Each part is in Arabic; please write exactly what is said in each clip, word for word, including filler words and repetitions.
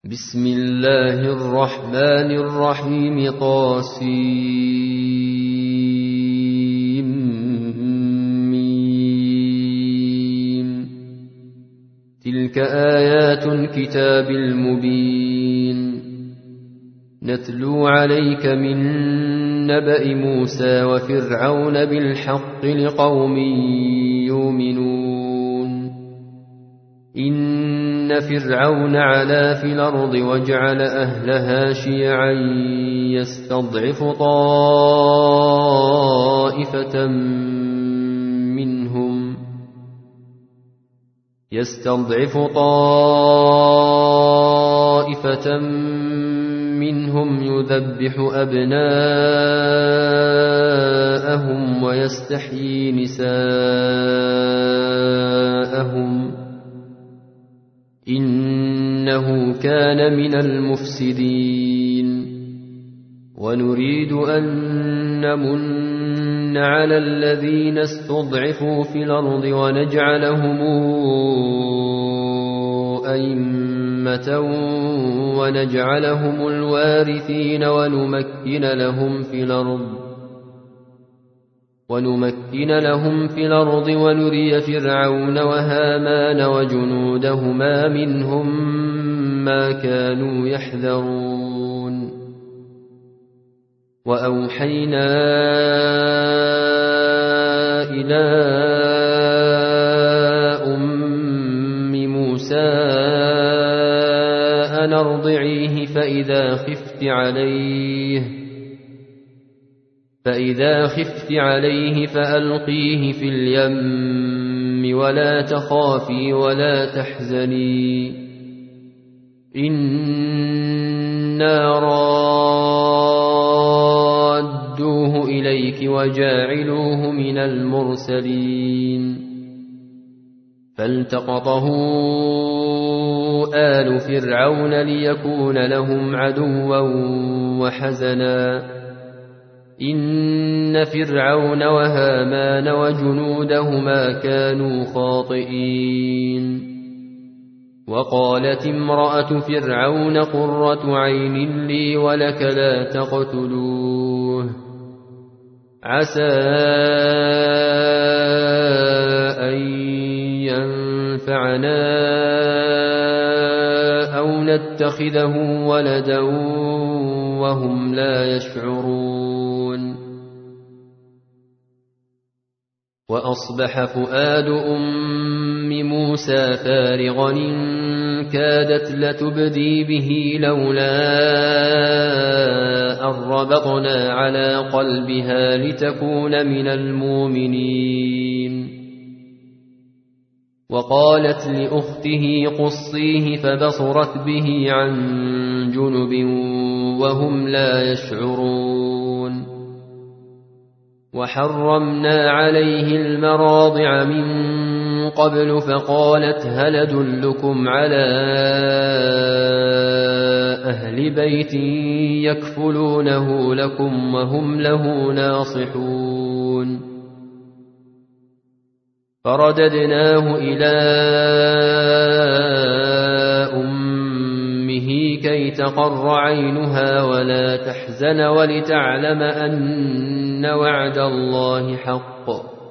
بسم الله الرحمن الرحيم طاسيم ميم. تلك آيات الكتاب المبين نتلو عليك من نبأ موسى وفرعون بالحق لقوم يؤمنون. إن فرعون علا في الأرض وجعل أهلها شيعا يستضعف طائفة منهم يستضعف طائفة منهم يذبح أبناءهم ويستحيي نساءهم إنه كان من المفسدين. ونريد أن نمن على الذين استضعفوا في الأرض ونجعلهم أئمة ونجعلهم الوارثين ونمكن لهم في الأرض ونمكن لهم في الأرض ونري فرعون وهامان وجنودهما منهم ما كانوا يحذرون. وأوحينا إلى أم موسى أن أرضعيه فإذا خفت عليه فإذا خفت عليه فألقيه في اليم ولا تخافي ولا تحزني إنا رادوه إليك وجاعلوه من المرسلين. فالتقطه آل فرعون ليكون لهم عدوا وحزنا إن فرعون وهامان وجنودهما كانوا خاطئين. وقالت امرأة فرعون قرة عين لي ولك لا تقتلوه عسى أن ينفعنا أو نتخذه ولدا وهم لا يشعرون. وأصبح فؤاد أم موسى فارغا إن كادت لتبدي به لولا أن ربطنا على قلبها لتكون من المؤمنين. وقالت لأخته قصيه فبصرت به عن جنب وهم لا يشعرون. وحرمنا عليه المراضع من قبل فقالت هل أدلكم على أهل بيت يكفلونه لكم وهم له ناصحون. فرددناه إلى أمه كي تقر عينها ولا تحزن ولتعلم أن وعد الله حق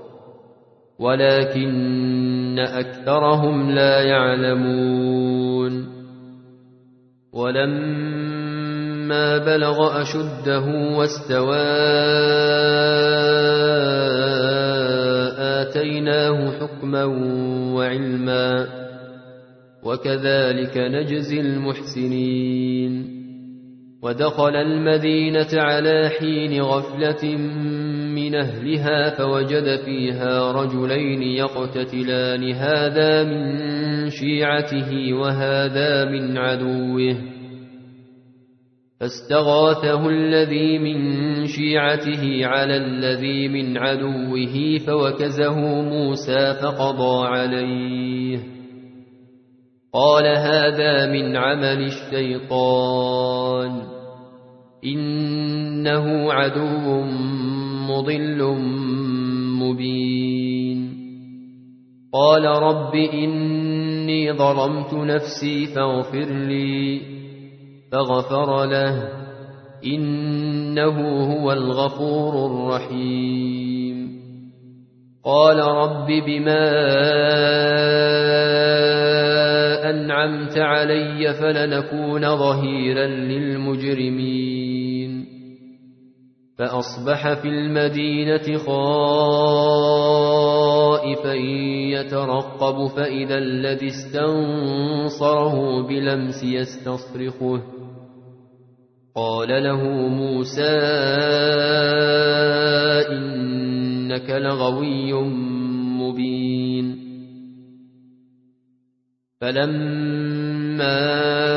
ولكن أكثرهم لا يعلمون. ولما بلغ أشده واستوى آتيناه حكما وعلما وكذلك نجزي المحسنين. ودخل المدينة على حين غفلة من أهلها فوجد فيها رجلين يقتتلان هذا من شيعته وهذا من عدوه فاستغاثه الذي من شيعته على الذي من عدوه فوكزه موسى فقضى عليه قال هذا من عمل الشيطان إنه عدو مضل مبين. قال رب إن إني ظلمت نفسي فاغفر لي فغفر له إنه هو الغفور الرحيم قال رب بما أنعمت علي فلنكون ظهيرا للمجرمين فأصبح في المدينة خائفا يترقب فإذا الذي استنصره بلمس يستصرخه قال له موسى إنك لغوي مبين فلما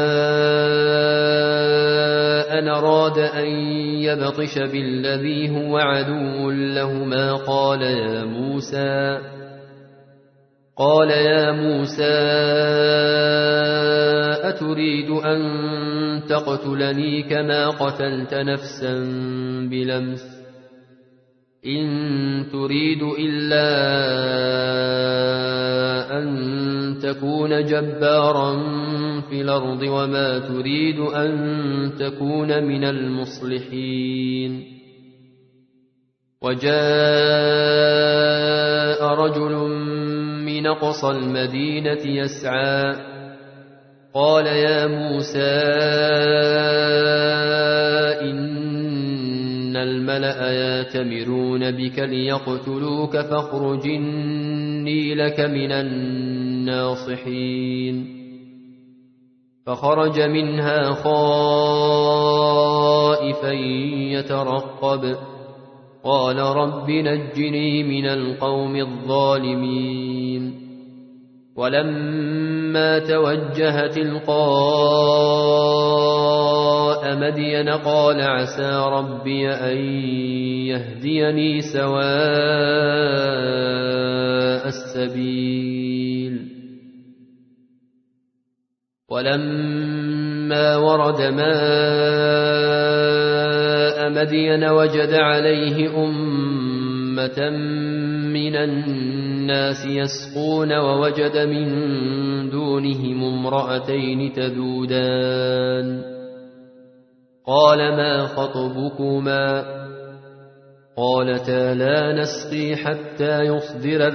أن أراد أن يبطش بالذي هو عدو لهما قال يا موسى قال يا موسى أتريد أن تقتلني كما قتلت نفسا بلمس إن تريد إلا أن تكون جبارا في الأرض وما تريد أن تكون من المصلحين وجاء رجل من أقصى المدينة يسعى قال يا موسى إن الملأ يأتمرون بك ليقتلوك فاخرج إني لك من الناصحين فخرج منها خائفا يترقب قال رب نجني من القوم الظالمين ولما توجه تلقاء مدين قال عسى ربي أن يهديني سواء السبيل ولما ورد ماء مدين وجد عليه أمة من الناس يسقون ووجد من دونهم امرأتين تذودان قال ما خطبكما قالتا لا نسقي حتى يصدر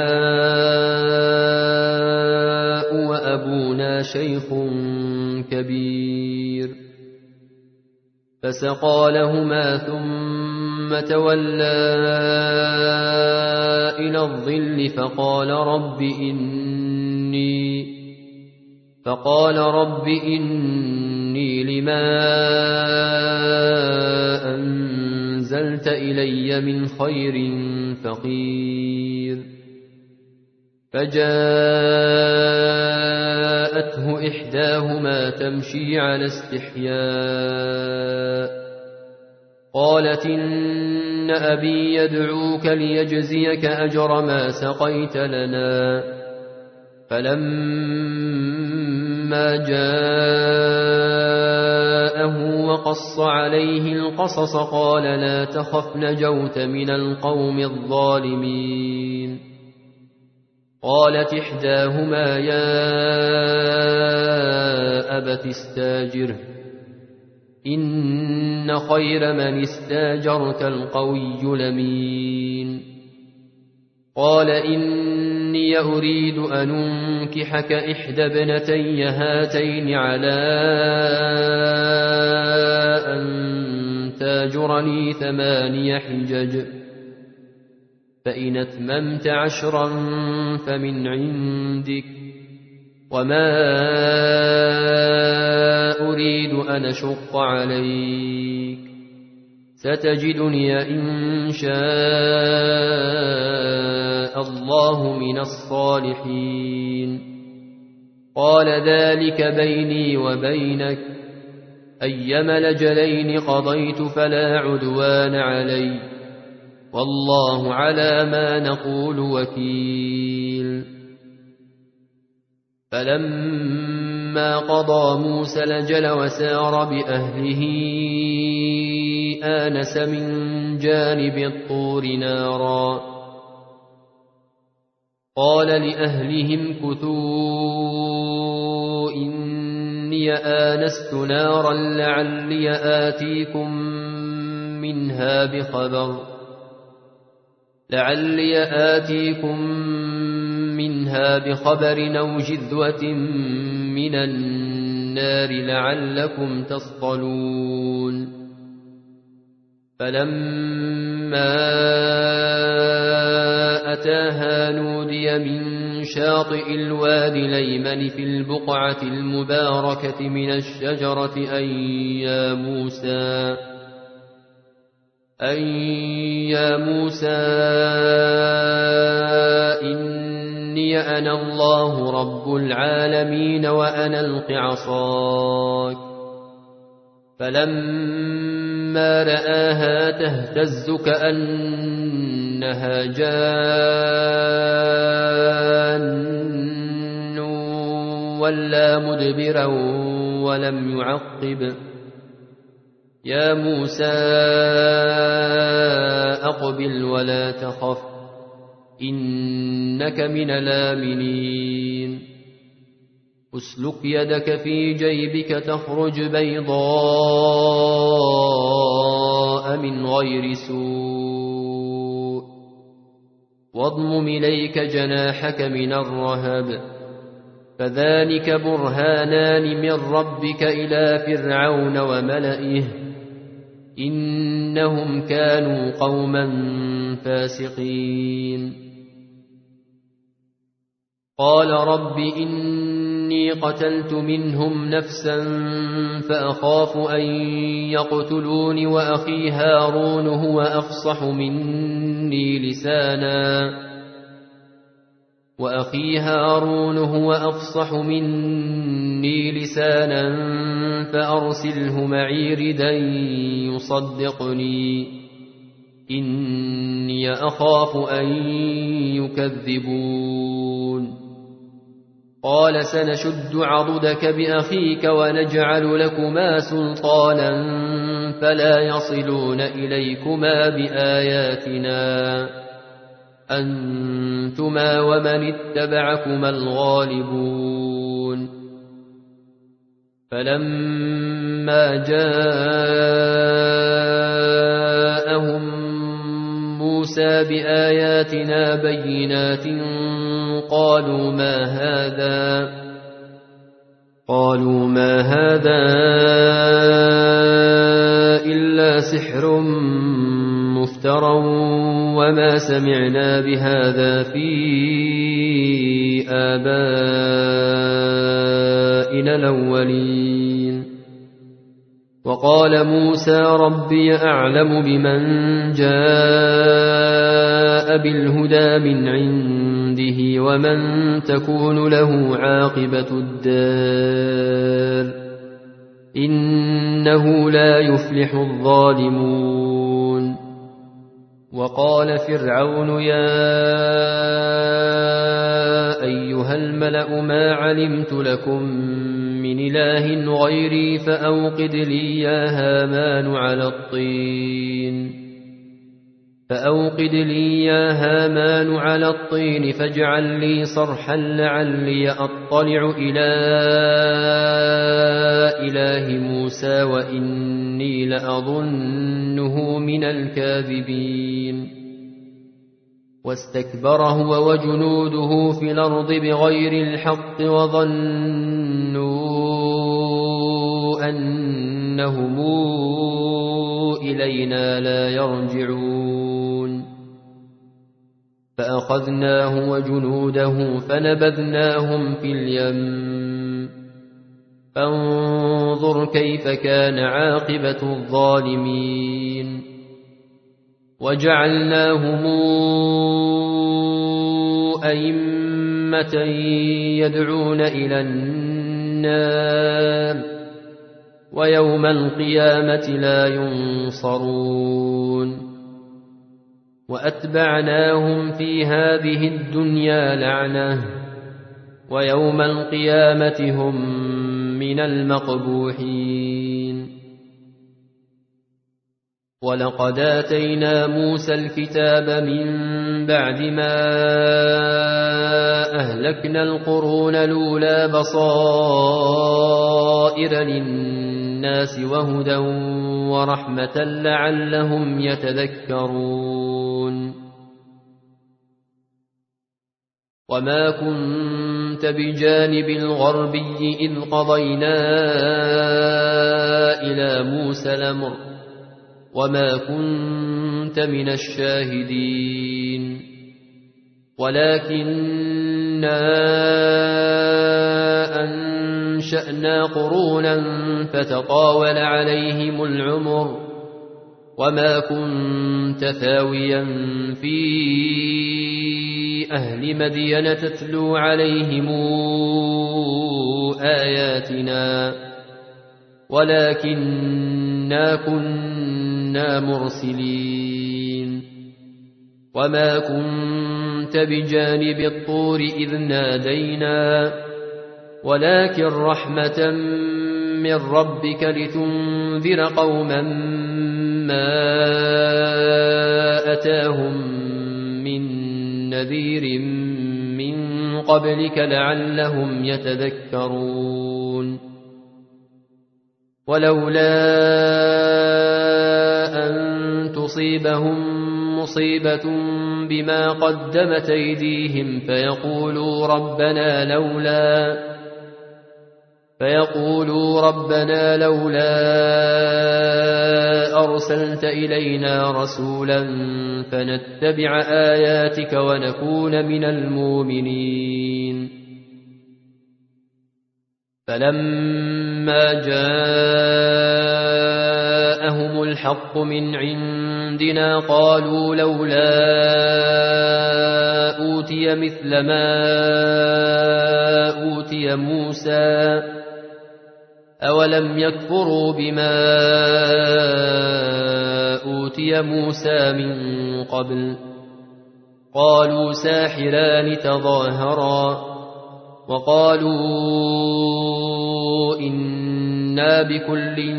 الرعاء وأبونا شيخ كبير فسقى لهما ثم تولى إلى الظل فقال رب إني فقال رب إني لما أنزلت إلي من خير فقير فجاءته إحداهما تمشي على استحياء قالت إن أبي يدعوك ليجزيك أجر ما سقيت لنا فلما جاءه وقص عليه القصص قال لا تخف نجوت من القوم الظالمين قالت إحداهما يا أبت استاجره إن خير من استاجرت القوي الأمين قال إني أريد أن أنكحك إحدى ابنتي هاتين على أن تاجرني ثماني حجج فإن أتممت عشرا فمن عندك وما أريد أن أشق عليك ستجدني إن شاء الله من الصالحين قال ذلك بيني وبينك أيما الأجلين قضيت فلا عدوان علي والله على ما نقول وكيل فلما قضى موسى الأجل وسار بأهله آنس من جانب الطور نارا قال لأهلهم كثوا إني آنست نارا لعلي آتيكم منها بخبر لعلي آتيكم منها بخبر أو جذوة من النار لعلكم تصطلون فلما أتاها نودي من شاطئ الوادي الأيمن في البقعة المباركة من الشجرة أن يا موسى أن يا موسى إني أنا الله رب العالمين وأنا ألق عصاك فلما رآها تهتز كأنها جان ولا مدبرا ولم يعقب يا موسى أقبل ولا تخف إنك من الآمنين أسلك يدك في جيبك تخرج بيضاء من غير سوء واضمم إليك جناحك من الرهب فذلك برهانان من ربك إلى فرعون وملئه إنهم كانوا قوما فاسقين قال رب إني قتلت منهم نفسا فأخاف أن يقتلون وأخي هارون هو أفصح مني لسانا وأخي هارون هو أفصح مني لسانا فأرسله معي ردا يصدقني إني أخاف أن يكذبون قال سنشد عضدك بأخيك ونجعل لكما سلطانا فلا يصلون إليكما بآياتنا أنتما ومن اتبعكما الغالبون فلما جاءهم موسى بآياتنا بينات قالوا ما هذا قالوا ما هذا إلا سحر مفترى وما سمعنا بهذا في آبائنا الأولين وقال موسى ربي أعلم بمن جاء بالهدى من عنده ومن تكون له عاقبة الدار إنه لا يفلح الظالمون وقال فرعون يا أيها الملأ ما علمت لكم من إله غيري فأوقد لي يا هامان على الطين فأوقد لي يا هامان على الطين فاجعل لي صرحا لعلي أطلع إلى إله موسى وإني لأظنه من الكاذبين واستكبر هو وجنوده في الأرض بغير الحق وظنوا أنهم إلينا لا يرجعون فأخذناه وجنوده فنبذناهم في اليم فانظر كيف كان عاقبة الظالمين وجعلناهم أئمة يدعون إلى النار ويوم القيامة لا ينصرون وأتبعناهم في هذه الدنيا لعنة ويوم القيامة هم من المقبوحين ولقد آتينا موسى الكتاب من بعد ما أهلكنا القرون الأولى بصائر للناس وهدى ورحمة لعلهم يتذكرون وما كنت بجانب الغربي إذ قضينا إلى موسى الأمر وما كنت من الشاهدين ولكننا أنشأنا قرونا فتطاول عليهم العمر وما كنت ثاويا في أهل مدين تتلو عليهم آياتنا ولكننا كنا مرسلين وما كنت بجانب الطور إذ نادينا ولكن رحمة من ربك لتنذر قوما ما أتاهم من نذير من قبلك لعلهم يتذكرون ولولا أن تصيبهم مصيبة بما قدمت أيديهم فيقولوا ربنا لولا فيقولوا ربنا لولا أرسلت إلينا رسولا فنتبع آياتك ونكون من المؤمنين فلما جاءهم الحق من عندنا قالوا لولا أوتي مثل ما أوتي موسى أولم يكفروا بما أوتي موسى من قبل قالوا ساحران تظاهرا وقالوا إنا بكل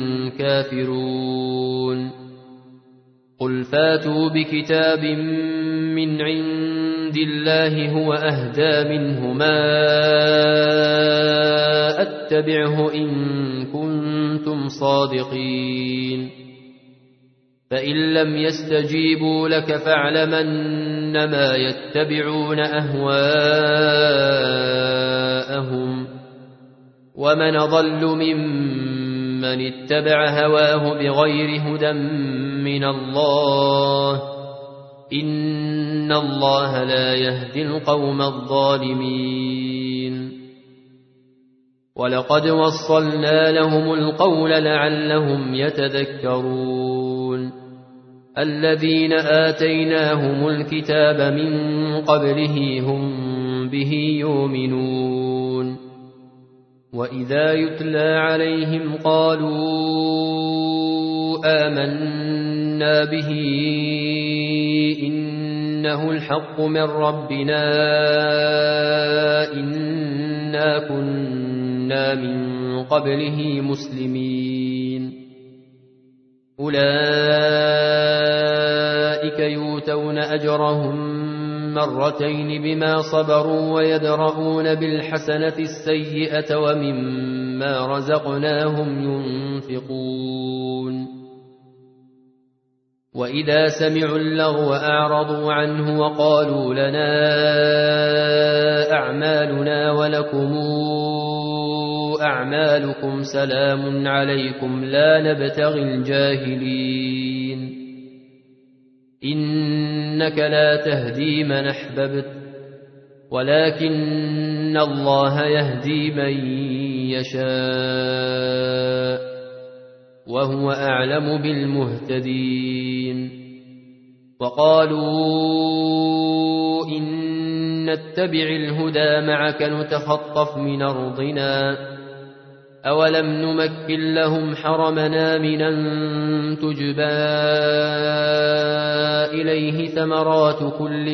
كافرون قل فاتوا بكتاب من عند الله هو أهدى منهما أتبعه إن كنتم صادقين فإن لم يستجيبوا لك فاعلم أنما يتبعون أهواءهم ومن ضل ممن اتبع هواه بغير هدى من الله إن الله لا يهدي القوم الظالمين ولقد وصلنا لهم القول لعلهم يتذكرون الذين آتيناهم الكتاب من قبله هم به يؤمنون وإذا يتلى عليهم قالوا آمنا به إنه الحق من ربنا إنا كنا من قبله مسلمين أولئك يؤتون أجرهم مرتين بما صبروا ويدرؤون بالحسنة السيئة ومما رزقناهم ينفقون وإذا سمعوا اللغو أعرضوا عنه وقالوا لنا أعمالنا ولكم أعمالكم سلام عليكم لا نبتغي الجاهلين إنك لا تهدي من أحببت ولكن الله يهدي من يشاء وهو أعلم بالمهتدين وقالوا إن نتبع الهدى معك نتخطف من أرضنا أولم نمكن لهم حرمنا من أن تجبى إليه ثمرات كل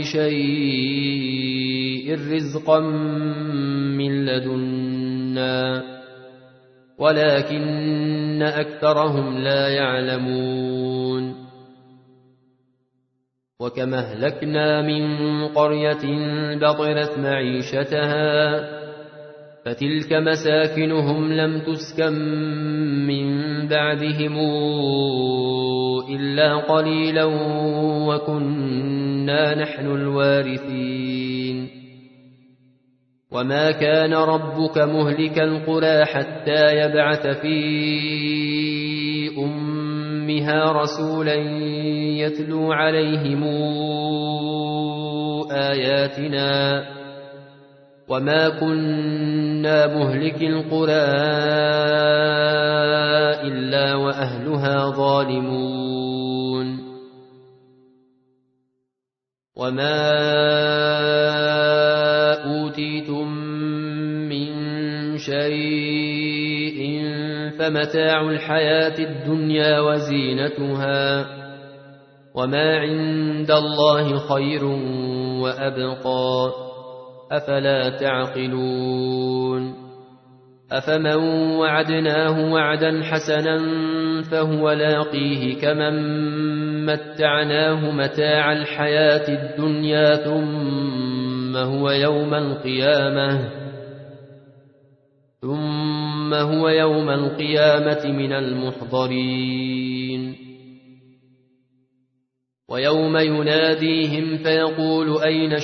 شيء رزقا من لدنا ولكن ولكن أكثرهم لا يعلمون وكم أهلكنا من قرية بطرت معيشتها فتلك مساكنهم لم تسكن من بعدهم إلا قليلا وكنا نحن الوارثين وما كان ربك مهلك القرى حتى يبعث في أمها رسولا يتلو عليهم آياتنا وما كنا مهلك القرى إلا وأهلها ظالمون وما أوتيتم من شيء فمتاع الحياة الدنيا وزينتها وما عند الله خير وأبقى أفلا تعقلون أفمن وعدناه وعدا حسنا فهو لاقيه كمن متعناه متاع الحياة الدنيا ثم هو يوم القيامة ثم هو يوم القيامة من المحضرين ويوم يناديهم فيقول أين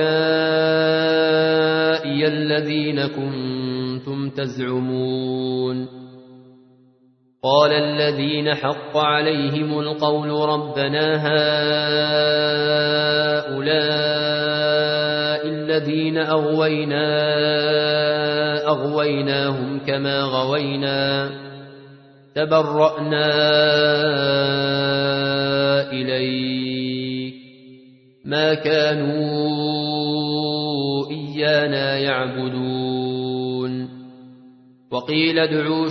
شركائي الذين كنتم تزعمون قال الذين حق عليهم القول ربنا هؤلاء الذين أغوينا أغويناهم كما غوينا تبرأنا إليك ما كانوا إيانا يعبدون وقيل ادعوا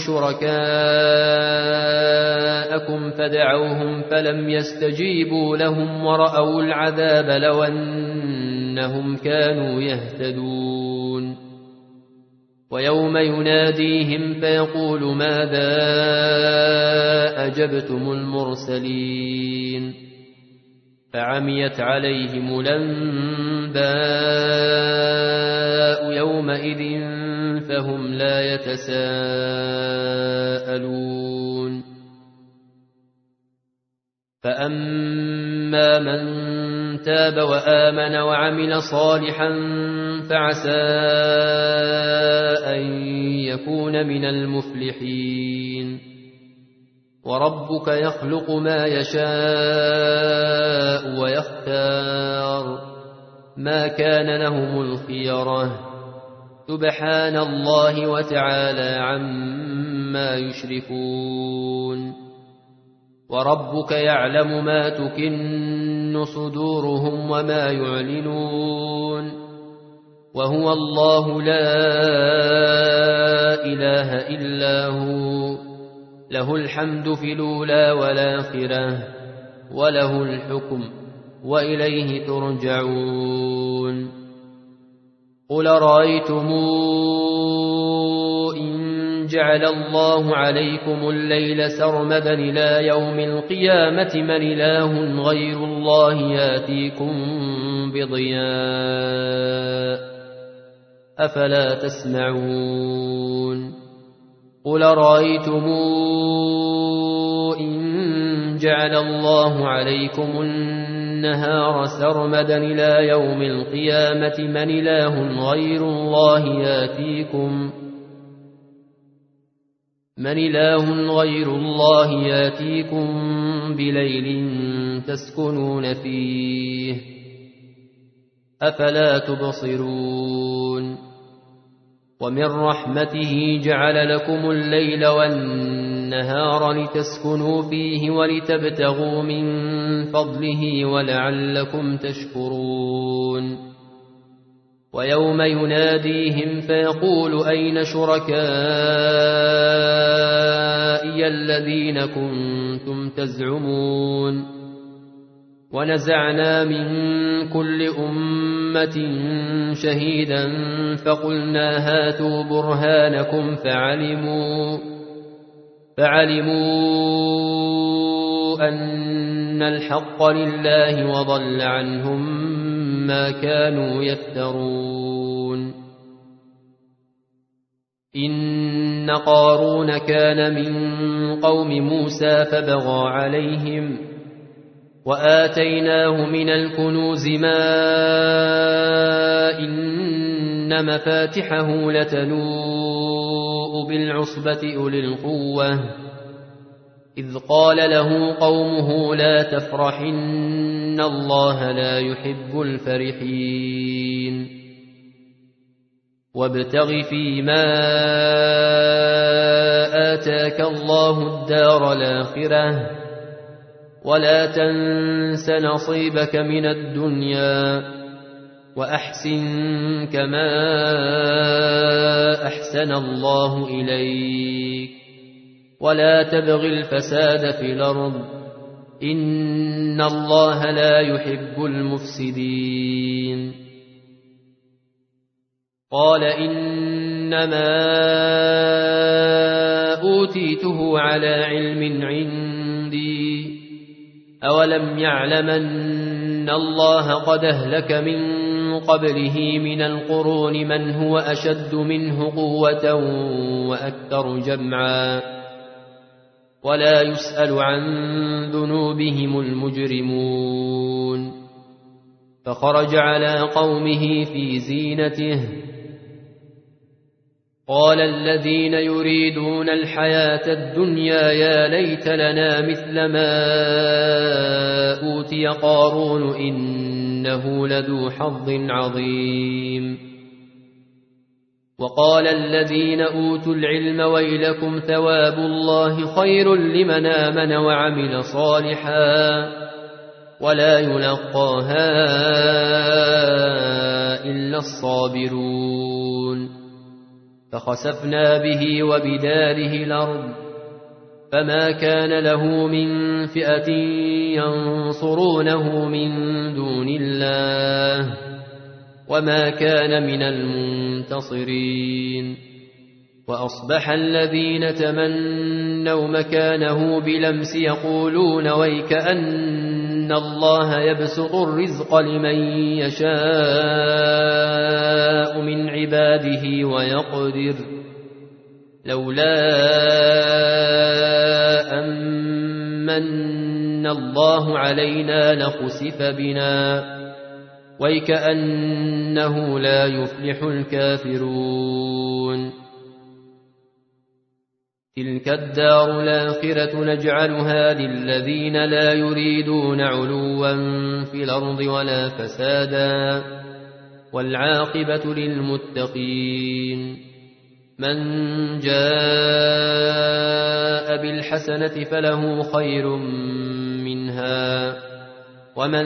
شركاءكم فدعوهم فلم يستجيبوا لهم ورأوا العذاب لو أنهم كانوا يهتدون ويوم يناديهم فيقول ماذا أجبتم المرسلين فعميت عليهم الأنباء يومئذ فهم لا يتساءلون فأما من تاب وآمن وعمل صالحا فعسى أن يكون من المفلحين وربك يخلق ما يشاء ويختار ما كان لهم الخيرة سبحان الله وتعالى عما يشركون وربك يعلم ما تكن صدورهم وما يعلنون وهو الله لا إله إلا هو له الحمد في الأولى والآخرة وله الحكم وإليه ترجعون قل رأيتم إن جعل الله عليكم الليل سرمدا إلى يوم القيامة من إله غير الله ياتيكم بضياء أفلا تسمعون قل رأيتم إن جعل الله عليكم النهار سرمدا إلى يوم القيامة من إله غير الله ياتيكم من إله غير الله ياتيكم بليل تسكنون فيه أفلا تبصرون ومن رحمته جعل لكم الليل والنهار لتسكنوا فيه ولتبتغوا من فضله ولعلكم تشكرون ويوم يناديهم فيقول أين شركائي الذين كنتم تزعمون ونزعنا من كل أمة شهيدا فقلنا هاتوا برهانكم فعلموا فعلموا أن الحق لله وضل عنهم ما كانوا يفترون. إن قارون كان من قوم موسى فبغى عليهم وآتيناه من الكنوز ما إن مفاتحه لتنوء بالعصبة أولي القوة إذ قال له قومه لا تفرح إن الله لا يحب الفرحين. وابتغ فيما آتاك الله الدار الآخرة ولا تنس نصيبك من الدنيا وأحسن كما أحسن الله إليك ولا تبغ الفساد في الأرض إن الله لا يحب المفسدين. قال إنما أوتيته على علم عندي أولم يعلم أن الله قد أهلك من قبله من القرون من هو أشد منه قوة وأكثر جمعا ولا يسأل عن ذنوبهم المجرمون. فخرج على قومه في زينته قال الذين يريدون الحياة الدنيا يا ليت لنا مثل ما أوتي قارون إنه لذو حظ عظيم. وقال الذين أوتوا العلم ويلكم ثواب الله خير لمن آمن وعمل صالحا ولا يلقاها إلا الصابرون. فخسفنا به وبداره الأرض فما كان له من فئة ينصرونه من دون الله وما كان من المنتصرين. وأصبح الذين تمنوا مكانه بلمس يقولون ويكأن الله يبسط الرزق لمن يشاء من عباده ويقدر لولا أمن الله علينا لخسف بنا ويكأنه لا يفلح الكافرون. تلك الدار الآخرة نجعلها للذين لا يريدون علوا في الأرض ولا فسادا والعاقبة للمتقين. من جاء بالحسنة فله خير منها ومن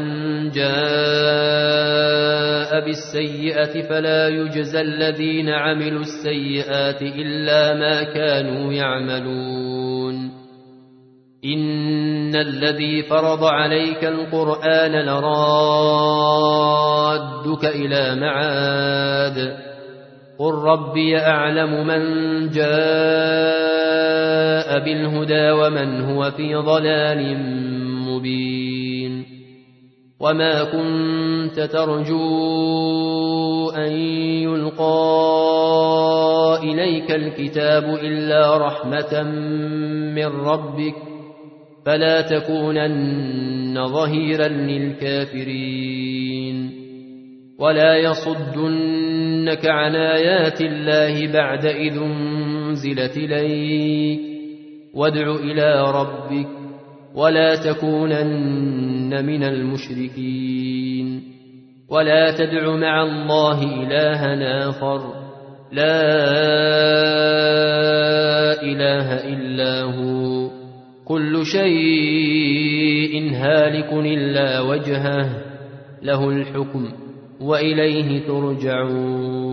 جاء بالسيئة فلا يجزى الذين عملوا السيئات إلا ما كانوا يعملون. إن الذي فرض عليك القرآن لرادك إلى معاد قل ربي أعلم من جاء بالهدى ومن هو في ضلال مبين. وما كنت ترجو أن يلقى إليك الكتاب إلا رحمة من ربك فلا تكونن ظهيرا للكافرين. ولا يصدنك عن آيات الله بعد إذ أنزلت إليك وادع إلى ربك ولا تكونن من المشركين. ولا تدع مع الله إلها آخر لا إله إلا هو كل شيء هالك إلا وجهه له الحكم وإليه ترجعون.